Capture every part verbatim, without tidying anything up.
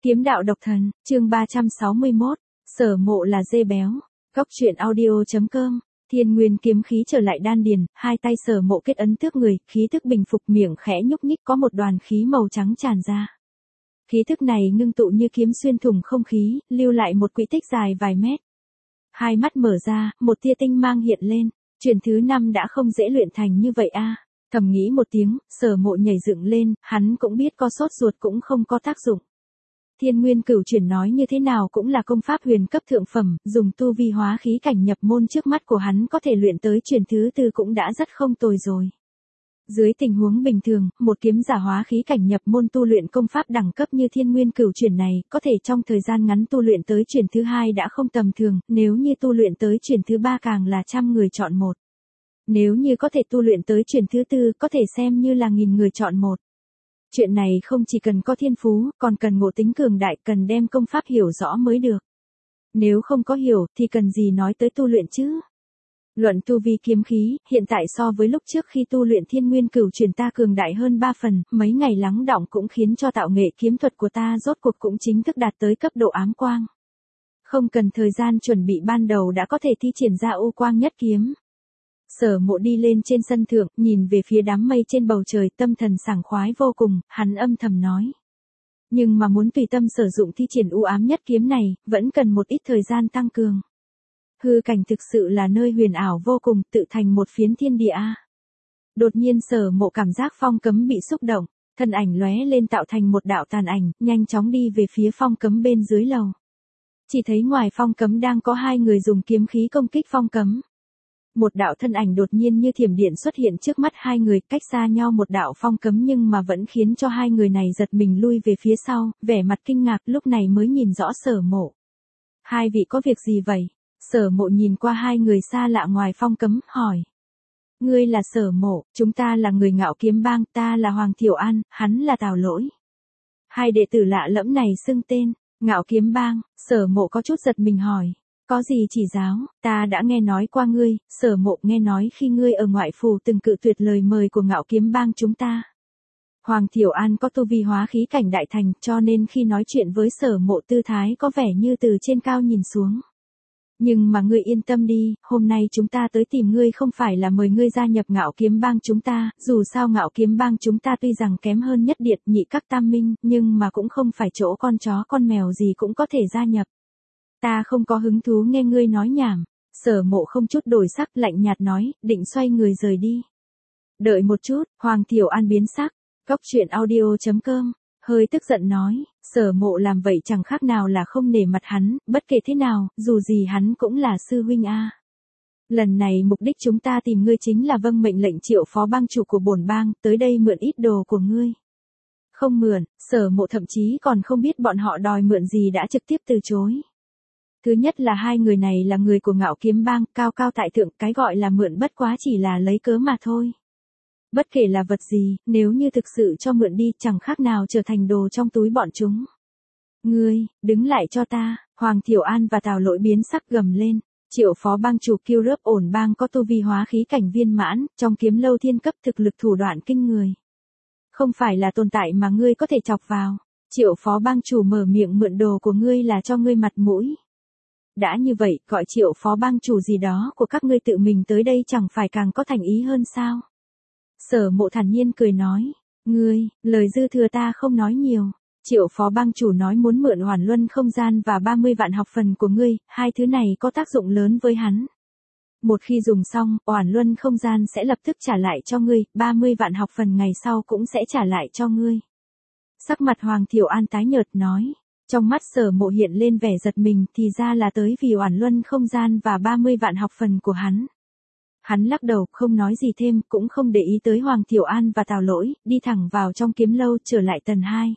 Kiếm đạo độc thần, chương ba trăm sáu mươi mốt, Sở Mộ là dê béo. Góc truyện audio chấm com. Thiên nguyên kiếm khí trở lại đan điền, hai tay Sở Mộ kết ấn tước người, khí thức bình phục, miệng khẽ nhúc nhích, có một đoàn khí màu trắng tràn ra. Khí thức này ngưng tụ như kiếm xuyên thủng không khí, lưu lại một quỹ tích dài vài mét. Hai mắt mở ra, một tia tinh mang hiện lên, truyền thứ năm đã không dễ luyện thành như vậy a. Thầm nghĩ một tiếng, Sở Mộ nhảy dựng lên, hắn cũng biết có sốt ruột cũng không có tác dụng. Thiên nguyên cửu chuyển nói như thế nào cũng là công pháp huyền cấp thượng phẩm, dùng tu vi hóa khí cảnh nhập môn trước mắt của hắn có thể luyện tới chuyển thứ tư cũng đã rất không tồi rồi. Dưới tình huống bình thường, một kiếm giả hóa khí cảnh nhập môn tu luyện công pháp đẳng cấp như thiên nguyên cửu chuyển này, có thể trong thời gian ngắn tu luyện tới chuyển thứ hai đã không tầm thường, nếu như tu luyện tới chuyển thứ ba càng là trăm người chọn một. Nếu như có thể tu luyện tới chuyển thứ tư, có thể xem như là nghìn người chọn một. Chuyện này không chỉ cần có thiên phú, còn cần ngộ tính cường đại, cần đem công pháp hiểu rõ mới được. Nếu không có hiểu, thì cần gì nói tới tu luyện chứ? Luận tu vi kiếm khí, hiện tại so với lúc trước khi tu luyện thiên nguyên cửu chuyển ta cường đại hơn ba phần, mấy ngày lắng đọng cũng khiến cho tạo nghệ kiếm thuật của ta rốt cuộc cũng chính thức đạt tới cấp độ ám quang. Không cần thời gian chuẩn bị ban đầu đã có thể thi triển ra u quang nhất kiếm. Sở Mộ đi lên trên sân thượng, nhìn về phía đám mây trên bầu trời, tâm thần sảng khoái vô cùng, hắn âm thầm nói. Nhưng mà muốn tùy tâm sử dụng thi triển u ám nhất kiếm này, vẫn cần một ít thời gian tăng cường. Hư cảnh thực sự là nơi huyền ảo vô cùng, tự thành một phiến thiên địa. Đột nhiên Sở Mộ cảm giác phong cấm bị xúc động, thân ảnh lóe lên tạo thành một đạo tàn ảnh, nhanh chóng đi về phía phong cấm bên dưới lầu. Chỉ thấy ngoài phong cấm đang có hai người dùng kiếm khí công kích phong cấm. Một đạo thân ảnh đột nhiên như thiểm điện xuất hiện trước mắt hai người, cách xa nhau một đạo phong cấm nhưng mà vẫn khiến cho hai người này giật mình lui về phía sau, vẻ mặt kinh ngạc, lúc này mới nhìn rõ Sở Mộ. Hai vị có việc gì vậy? Sở Mộ nhìn qua hai người xa lạ ngoài phong cấm, hỏi. Ngươi là Sở Mộ, chúng ta là người Ngạo Kiếm Bang, ta là Hoàng Thiểu An, hắn là Tào Lỗi. Hai đệ tử lạ lẫm này xưng tên, Ngạo Kiếm Bang. Sở Mộ có chút giật mình hỏi. Có gì chỉ giáo, ta đã nghe nói qua ngươi, Sở Mộ nghe nói khi ngươi ở ngoại phủ từng cự tuyệt lời mời của Ngạo Kiếm Bang chúng ta. Hoàng Thiểu An có tu vi hóa khí cảnh đại thành, cho nên khi nói chuyện với Sở Mộ tư thái có vẻ như từ trên cao nhìn xuống. Nhưng mà ngươi yên tâm đi, hôm nay chúng ta tới tìm ngươi không phải là mời ngươi gia nhập Ngạo Kiếm Bang chúng ta, dù sao Ngạo Kiếm Bang chúng ta tuy rằng kém hơn Nhất Điệt Nhị Các Tam Minh, nhưng mà cũng không phải chỗ con chó con mèo gì cũng có thể gia nhập. Ta không có hứng thú nghe ngươi nói nhảm. Sở Mộ không chút đổi sắc, lạnh nhạt nói, định xoay người rời đi. Đợi một chút, Hoàng Thiểu An biến sắc. Góc truyện audio chấm com, hơi tức giận nói, Sở Mộ làm vậy chẳng khác nào là không nể mặt hắn, bất kể thế nào, dù gì hắn cũng là sư huynh a. Lần này mục đích chúng ta tìm ngươi chính là vâng mệnh lệnh Triệu phó bang chủ của bổn bang, tới đây mượn ít đồ của ngươi. Không mượn, Sở Mộ thậm chí còn không biết bọn họ đòi mượn gì đã trực tiếp từ chối. Thứ nhất là hai người này là người của Ngạo Kiếm Bang, cao cao tại thượng, cái gọi là mượn bất quá chỉ là lấy cớ mà thôi. Bất kể là vật gì, nếu như thực sự cho mượn đi, chẳng khác nào trở thành đồ trong túi bọn chúng. Ngươi, đứng lại cho ta. Hoàng Thiểu An và Tào Lỗi biến sắc gầm lên. Triệu phó bang chủ Kiêu Rớp Ổn Bang có tu vi hóa khí cảnh viên mãn, trong kiếm lâu thiên cấp, thực lực thủ đoạn kinh người. Không phải là tồn tại mà ngươi có thể chọc vào. Triệu phó bang chủ mở miệng mượn đồ của ngươi là cho ngươi mặt mũi. Đã như vậy, gọi Triệu phó bang chủ gì đó của các ngươi tự mình tới đây chẳng phải càng có thành ý hơn sao? Sở Mộ thản nhiên cười nói, ngươi, lời dư thừa ta không nói nhiều. Triệu phó bang chủ nói muốn mượn Oản Luân không gian và ba mươi vạn học phần của ngươi, hai thứ này có tác dụng lớn với hắn. Một khi dùng xong, Oản Luân không gian sẽ lập tức trả lại cho ngươi, ba mươi vạn học phần ngày sau cũng sẽ trả lại cho ngươi. Sắc mặt Hoàng Thiểu An tái nhợt nói. Trong mắt Sở Mộ hiện lên vẻ giật mình, thì ra là tới vì Oản Luân không gian và ba mươi vạn học phần của hắn. Hắn lắc đầu, không nói gì thêm, cũng không để ý tới Hoàng Thiểu An và Tào Lỗi, đi thẳng vào trong kiếm lâu, trở lại tầng hai.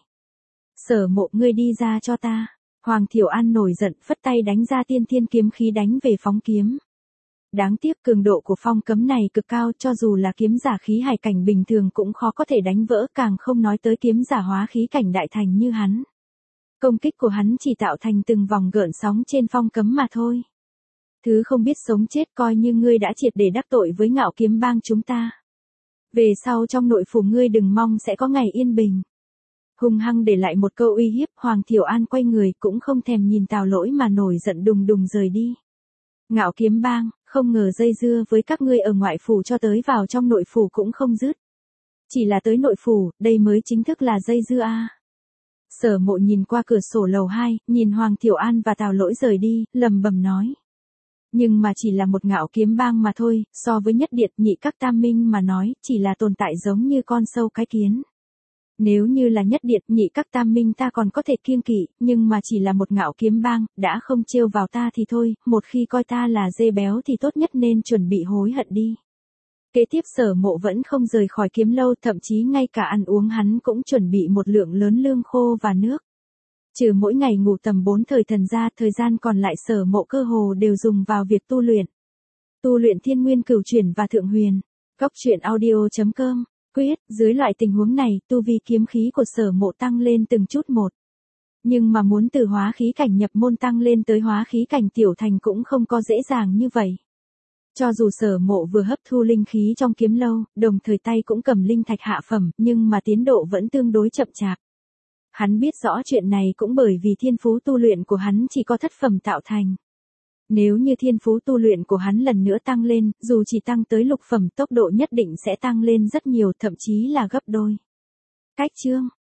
Sở Mộ, ngươi đi ra cho ta. Hoàng Thiểu An nổi giận, phất tay đánh ra tiên thiên kiếm khí đánh về phóng kiếm. Đáng tiếc cường độ của phong cấm này cực cao, cho dù là kiếm giả khí hải cảnh bình thường cũng khó có thể đánh vỡ, càng không nói tới kiếm giả hóa khí cảnh đại thành như hắn. Công kích của hắn chỉ tạo thành từng vòng gợn sóng trên phong cấm mà thôi. Thứ không biết sống chết, coi như ngươi đã triệt để đắc tội với Ngạo Kiếm Bang chúng ta. Về sau trong nội phủ ngươi đừng mong sẽ có ngày yên bình. Hung hăng để lại một câu uy hiếp, Hoàng Thiểu An quay người cũng không thèm nhìn Tào Lỗi mà nổi giận đùng đùng rời đi. Ngạo Kiếm Bang, không ngờ dây dưa với các ngươi ở ngoại phủ cho tới vào trong nội phủ cũng không dứt. Chỉ là tới nội phủ, đây mới chính thức là dây dưa a. Sở Mộ nhìn qua cửa sổ lầu hai, nhìn Hoàng Thiểu An và Tào Lỗi rời đi, lầm bầm nói. Nhưng mà chỉ là một Ngạo Kiếm Bang mà thôi, so với Nhất Điệt Nhị Các Tam Minh mà nói, chỉ là tồn tại giống như con sâu cái kiến. Nếu như là Nhất Điệt Nhị Các Tam Minh ta còn có thể kiêng kỵ, nhưng mà chỉ là một Ngạo Kiếm Bang, đã không trêu vào ta thì thôi, một khi coi ta là dê béo thì tốt nhất nên chuẩn bị hối hận đi. Kế tiếp Sở Mộ vẫn không rời khỏi kiếm lâu, thậm chí ngay cả ăn uống hắn cũng chuẩn bị một lượng lớn lương khô và nước. Trừ mỗi ngày ngủ tầm bốn thời thần ra, thời gian còn lại Sở Mộ cơ hồ đều dùng vào việc tu luyện. Tu luyện Thiên Nguyên Cửu Chuyển và Thượng Huyền. Góc truyện audio chấm com. Quyết, dưới loại tình huống này, tu vi kiếm khí của Sở Mộ tăng lên từng chút một. Nhưng mà muốn từ hóa khí cảnh nhập môn tăng lên tới hóa khí cảnh tiểu thành cũng không có dễ dàng như vậy. Cho dù Sở Mộ vừa hấp thu linh khí trong kiếm lâu, đồng thời tay cũng cầm linh thạch hạ phẩm, nhưng mà tiến độ vẫn tương đối chậm chạp. Hắn biết rõ chuyện này cũng bởi vì thiên phú tu luyện của hắn chỉ có thất phẩm tạo thành. Nếu như thiên phú tu luyện của hắn lần nữa tăng lên, dù chỉ tăng tới lục phẩm, tốc độ nhất định sẽ tăng lên rất nhiều, thậm chí là gấp đôi. Cách chương